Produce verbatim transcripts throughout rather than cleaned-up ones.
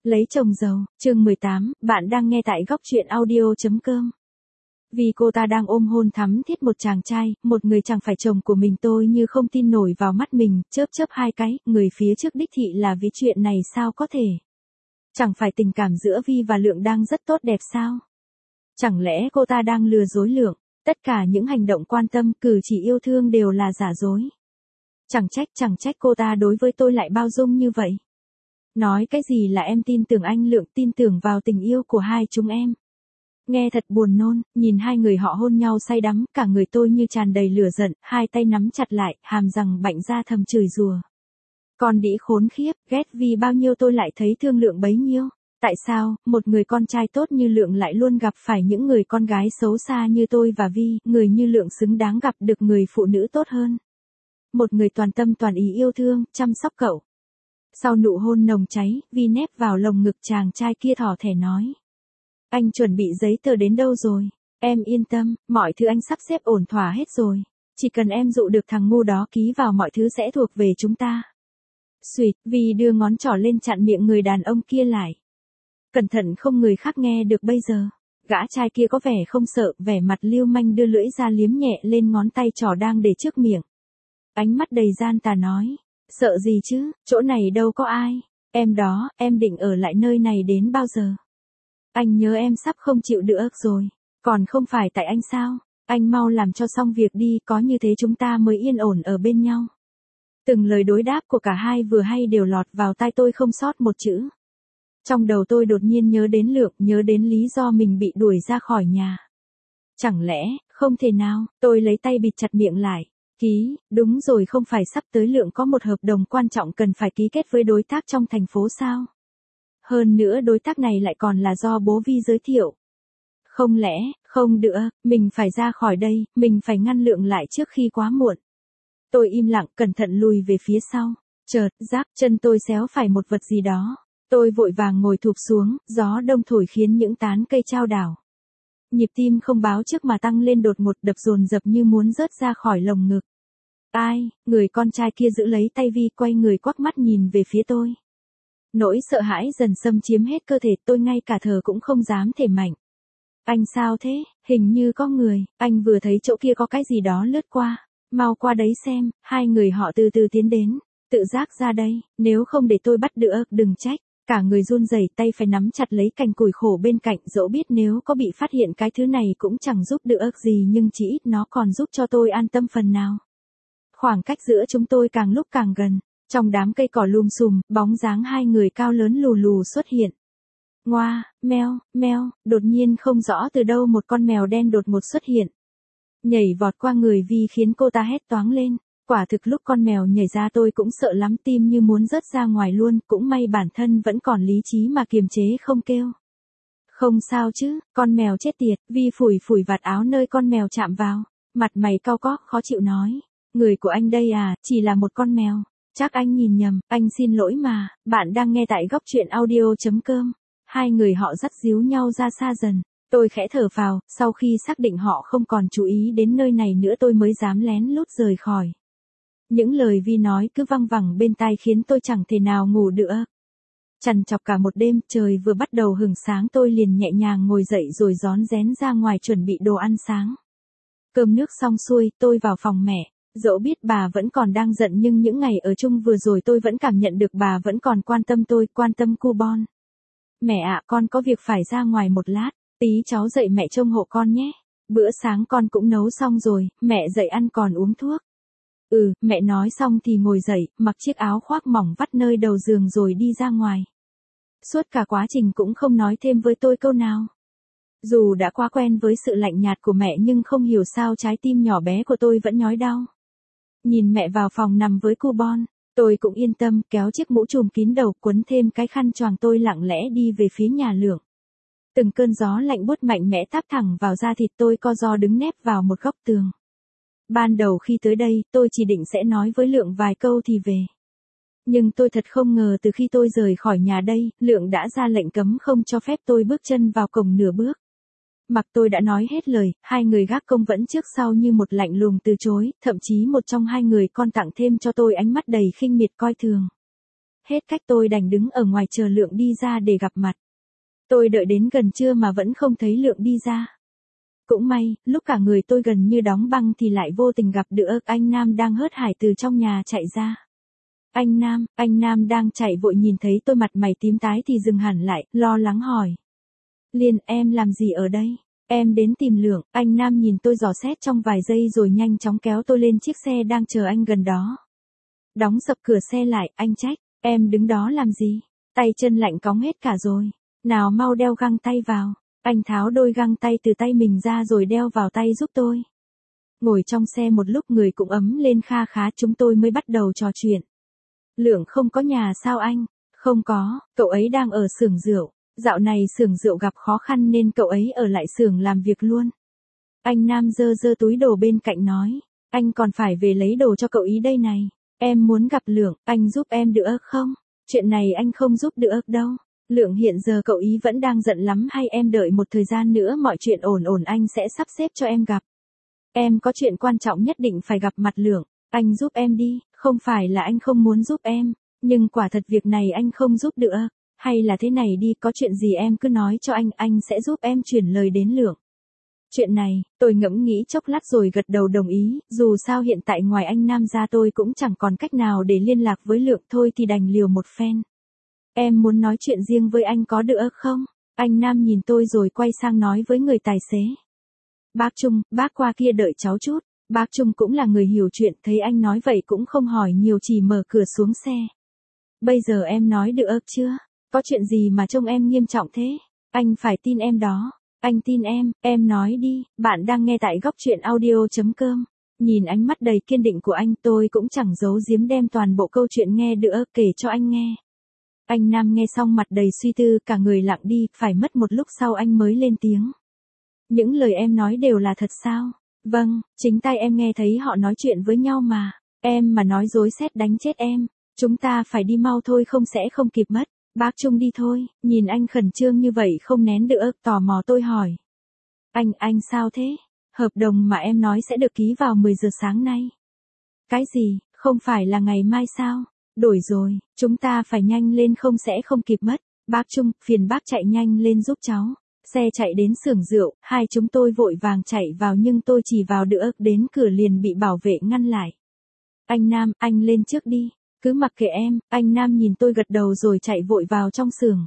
Lấy chồng giàu, chương mười tám, bạn đang nghe tại góc truyện audio.com. Vì cô ta đang ôm hôn thắm thiết một chàng trai, một người chẳng phải chồng của mình, tôi như không tin nổi vào mắt mình, chớp chớp hai cái, người phía trước đích thị là vì chuyện này sao có thể. Chẳng phải tình cảm giữa Vi và Lượng đang rất tốt đẹp sao? Chẳng lẽ cô ta đang lừa dối Lượng, tất cả những hành động quan tâm, cử chỉ yêu thương đều là giả dối. Chẳng trách, chẳng trách cô ta đối với tôi lại bao dung như vậy. Nói cái gì là em tin tưởng anh Lượng, tin tưởng vào tình yêu của hai chúng em. Nghe thật buồn nôn, nhìn hai người họ hôn nhau say đắm, cả người tôi như tràn đầy lửa giận, hai tay nắm chặt lại, hàm răng bạnh ra thầm chửi rủa. Con đĩ khốn khiếp, ghét vì bao nhiêu tôi lại thấy thương Lượng bấy nhiêu. Tại sao, một người con trai tốt như Lượng lại luôn gặp phải những người con gái xấu xa như tôi và Vi, người như Lượng xứng đáng gặp được người phụ nữ tốt hơn. Một người toàn tâm toàn ý yêu thương, chăm sóc cậu. Sau nụ hôn nồng cháy, Vi nép vào lồng ngực chàng trai kia thỏ thẻ nói. Anh chuẩn bị giấy tờ đến đâu rồi? Em yên tâm, mọi thứ anh sắp xếp ổn thỏa hết rồi. Chỉ cần em dụ được thằng ngu đó ký vào mọi thứ sẽ thuộc về chúng ta. Xuyệt, Vi đưa ngón trỏ lên chặn miệng người đàn ông kia lại. Cẩn thận không người khác nghe được bây giờ. Gã trai kia có vẻ không sợ, vẻ mặt lưu manh đưa lưỡi ra liếm nhẹ lên ngón tay trỏ đang để trước miệng. Ánh mắt đầy gian tà nói. Sợ gì chứ, chỗ này đâu có ai. Em đó, em định ở lại nơi này đến bao giờ? Anh nhớ em sắp không chịu được rồi. Còn không phải tại anh sao? Anh mau làm cho xong việc đi, có như thế chúng ta mới yên ổn ở bên nhau. Từng lời đối đáp của cả hai vừa hay đều lọt vào tai tôi không sót một chữ. Trong đầu tôi đột nhiên nhớ đến Lượng, nhớ đến lý do mình bị đuổi ra khỏi nhà. Chẳng lẽ, không thể nào, tôi lấy tay bịt chặt miệng lại. Ký, đúng rồi, không phải sắp tới Lượng có một hợp đồng quan trọng cần phải ký kết với đối tác trong thành phố sao? Hơn nữa đối tác này lại còn là do bố Vi giới thiệu. Không lẽ, không được, mình phải ra khỏi đây, mình phải ngăn Lượng lại trước khi quá muộn. Tôi im lặng, cẩn thận lùi về phía sau. Chợt, giáp, chân tôi xéo phải một vật gì đó. Tôi vội vàng ngồi thụp xuống, gió đông thổi khiến những tán cây chao đảo. Nhịp tim không báo trước mà tăng lên đột ngột, đập dồn dập như muốn rớt ra khỏi lồng ngực. Ai, người con trai kia giữ lấy tay Vi, quay người quắc mắt nhìn về phía tôi. Nỗi sợ hãi dần xâm chiếm hết cơ thể, tôi ngay cả thở cũng không dám thể mạnh. Anh sao thế, hình như có người, anh vừa thấy chỗ kia có cái gì đó lướt qua. Mau qua đấy xem, hai người họ từ từ tiến đến. Tự giác ra đây, nếu không để tôi bắt được, đừng trách. Cả người run rẩy, tay phải nắm chặt lấy cành củi khổ bên cạnh, dẫu biết nếu có bị phát hiện cái thứ này cũng chẳng giúp được gì, nhưng chỉ ít nó còn giúp cho tôi an tâm phần nào. Khoảng cách giữa chúng tôi càng lúc càng gần, trong đám cây cỏ lum xùm, bóng dáng hai người cao lớn lù lù xuất hiện. Ngoa, meo, meo, đột nhiên không rõ từ đâu một con mèo đen đột ngột xuất hiện. Nhảy vọt qua người Vi khiến cô ta hét toáng lên. Quả thực lúc con mèo nhảy ra tôi cũng sợ lắm, tim như muốn rớt ra ngoài luôn, cũng may bản thân vẫn còn lý trí mà kiềm chế không kêu. Không sao chứ, con mèo chết tiệt, Vi phủi phủi vạt áo nơi con mèo chạm vào, mặt mày cau có, khó chịu nói. Người của anh đây à, chỉ là một con mèo, chắc anh nhìn nhầm, anh xin lỗi mà, bạn đang nghe tại góc truyện audio.com. Hai người họ dắt díu nhau ra xa dần. Tôi khẽ thở phào, sau khi xác định họ không còn chú ý đến nơi này nữa tôi mới dám lén lút rời khỏi. Những lời Vi nói cứ văng vẳng bên tai khiến tôi chẳng thể nào ngủ được. Trằn trọc cả một đêm, trời vừa bắt đầu hửng sáng tôi liền nhẹ nhàng ngồi dậy rồi rón rén ra ngoài chuẩn bị đồ ăn sáng. Cơm nước xong xuôi, tôi vào phòng mẹ. Dẫu biết bà vẫn còn đang giận nhưng những ngày ở chung vừa rồi tôi vẫn cảm nhận được bà vẫn còn quan tâm tôi, quan tâm cu bon. Mẹ ạ, con có việc phải ra ngoài một lát, tí cháu dậy mẹ trông hộ con nhé. Bữa sáng con cũng nấu xong rồi, mẹ dậy ăn còn uống thuốc. Ừ, mẹ nói xong thì ngồi dậy, mặc chiếc áo khoác mỏng vắt nơi đầu giường rồi đi ra ngoài. Suốt cả quá trình cũng không nói thêm với tôi câu nào. Dù đã quá quen với sự lạnh nhạt của mẹ nhưng không hiểu sao trái tim nhỏ bé của tôi vẫn nhói đau. Nhìn mẹ vào phòng nằm với cu bon, tôi cũng yên tâm, kéo chiếc mũ trùm kín đầu, quấn thêm cái khăn choàng, tôi lặng lẽ đi về phía nhà Lượng. Từng cơn gió lạnh buốt mạnh mẽ táp thẳng vào da thịt tôi, co ro đứng nép vào một góc tường. Ban đầu khi tới đây, tôi chỉ định sẽ nói với Lượng vài câu thì về. Nhưng tôi thật không ngờ từ khi tôi rời khỏi nhà đây, Lượng đã ra lệnh cấm không cho phép tôi bước chân vào cổng nửa bước. Mặc tôi đã nói hết lời, hai người gác công vẫn trước sau như một lạnh lùng từ chối, thậm chí một trong hai người còn tặng thêm cho tôi ánh mắt đầy khinh miệt coi thường. hết cách tôi đành đứng ở ngoài chờ Lượng đi ra để gặp mặt. Tôi đợi đến gần trưa mà vẫn không thấy Lượng đi ra. Cũng may, lúc cả người tôi gần như đóng băng thì lại vô tình gặp được anh Nam đang hớt hải từ trong nhà chạy ra. Anh Nam, anh Nam đang chạy vội nhìn thấy tôi mặt mày tím tái thì dừng hẳn lại, lo lắng hỏi. Liên, em làm gì ở đây? Em đến tìm Lượng. Anh Nam nhìn tôi dò xét trong vài giây rồi nhanh chóng kéo tôi lên chiếc xe đang chờ anh gần đó. Đóng sập cửa xe lại, anh trách, em đứng đó làm gì? Tay chân lạnh cóng hết cả rồi. Nào mau đeo găng tay vào. Anh tháo đôi găng tay từ tay mình ra rồi đeo vào tay giúp tôi. Ngồi trong xe một lúc người cũng ấm lên kha khá, chúng tôi mới bắt đầu trò chuyện. Lượng không có nhà sao anh? Không có, cậu ấy đang ở xưởng rượu. Dạo này xưởng rượu gặp khó khăn nên cậu ấy ở lại xưởng làm việc luôn. Anh Nam giơ giơ túi đồ bên cạnh nói. Anh còn phải về lấy đồ cho cậu ý đây này. Em muốn gặp Lượng, anh giúp em được không? Chuyện này anh không giúp được đâu. Lượng hiện giờ cậu ý vẫn đang giận lắm hay em đợi một thời gian nữa mọi chuyện ổn ổn anh sẽ sắp xếp cho em gặp. Em có chuyện quan trọng nhất định phải gặp mặt Lượng, anh giúp em đi, không phải là anh không muốn giúp em, nhưng quả thật việc này anh không giúp được. Hay là thế này đi, có chuyện gì em cứ nói cho anh, anh sẽ giúp em chuyển lời đến Lượng. Chuyện này, tôi ngẫm nghĩ chốc lát rồi gật đầu đồng ý, dù sao hiện tại ngoài anh Nam ra tôi cũng chẳng còn cách nào để liên lạc với Lượng, thôi thì đành liều một phen. Em muốn nói chuyện riêng với anh có được không? Anh Nam nhìn tôi rồi quay sang nói với người tài xế. Bác Trung, bác qua kia đợi cháu chút. Bác Trung cũng là người hiểu chuyện, thấy anh nói vậy cũng không hỏi nhiều, chỉ mở cửa xuống xe. Bây giờ em nói được chưa? Có chuyện gì mà trông em nghiêm trọng thế? Anh phải tin em đó. Anh tin em, em nói đi. Bạn đang nghe tại góc truyện audio chấm com. Nhìn ánh mắt đầy kiên định của anh, tôi cũng chẳng giấu giếm đem toàn bộ câu chuyện nghe được kể cho anh nghe. Anh Nam nghe xong mặt đầy suy tư, cả người lặng đi, phải mất một lúc sau anh mới lên tiếng. Những lời em nói đều là thật sao? Vâng, chính tai em nghe thấy họ nói chuyện với nhau mà. Em mà nói dối sét đánh chết em. Chúng ta phải đi mau thôi không sẽ không kịp mất. Bác Trung đi thôi, nhìn anh khẩn trương như vậy không nén được, tò mò tôi hỏi. Anh, anh sao thế? Hợp đồng mà em nói sẽ được ký vào mười giờ sáng nay. Cái gì, không phải là ngày mai sao? Đổi rồi, chúng ta phải nhanh lên không sẽ không kịp mất. Bác Trung, phiền bác chạy nhanh lên giúp cháu. Xe chạy đến xưởng rượu, hai chúng tôi vội vàng chạy vào nhưng tôi chỉ vào được đến cửa liền bị bảo vệ ngăn lại. Anh Nam, anh lên trước đi. Cứ mặc kệ em, anh Nam nhìn tôi gật đầu rồi chạy vội vào trong xưởng.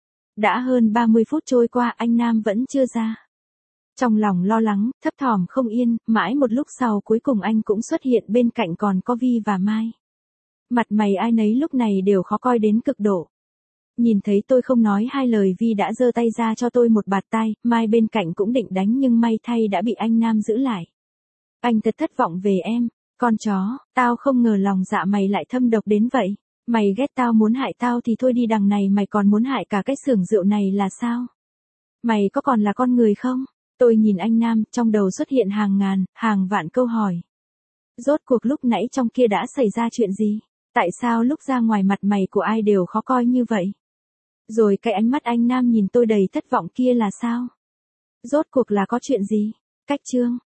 Đã hơn ba mươi phút trôi qua anh Nam vẫn chưa ra. Trong lòng lo lắng, thấp thỏm không yên, mãi một lúc sau cuối cùng anh cũng xuất hiện, bên cạnh còn có Vi và Mai. Mặt mày ai nấy lúc này đều khó coi đến cực độ. Nhìn thấy tôi không nói hai lời, Vi đã giơ tay ra cho tôi một bạt tai, Mai bên cạnh cũng định đánh nhưng may thay đã bị anh Nam giữ lại. Anh thật thất vọng về em, con chó, tao không ngờ lòng dạ mày lại thâm độc đến vậy. Mày ghét tao muốn hại tao thì thôi đi, đằng này mày còn muốn hại cả cái xưởng rượu này là sao? Mày có còn là con người không? Tôi nhìn anh Nam, trong đầu xuất hiện hàng ngàn, hàng vạn câu hỏi. Rốt cuộc lúc nãy trong kia đã xảy ra chuyện gì? Tại sao lúc ra ngoài mặt mày của ai đều khó coi như vậy? Rồi cái ánh mắt anh Nam nhìn tôi đầy thất vọng kia là sao? Rốt cuộc là có chuyện gì? Cách chương